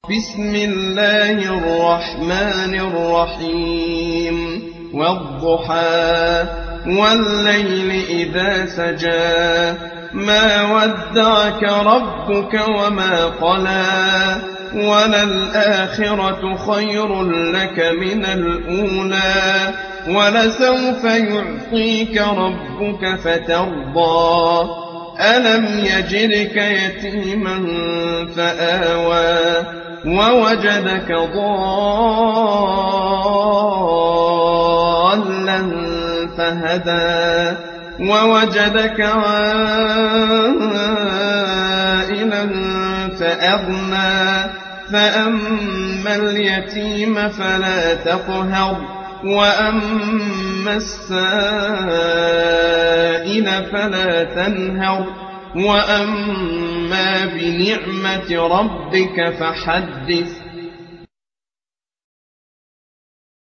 بسم الله الرحمن الرحيم والضحى والليل إذا سجى ما ودعك ربك وما قلى وللآخرة خير لك من الأولى ولسوف يعطيك ربك فترضى ألم يجدك يتيما فآوى ووجدك ضالا فهدى ووجدك عائلا فأغنى فأما اليتيم فلا تقهر وأما السائل فلا تنهر وأما بنعمة ربك فحدث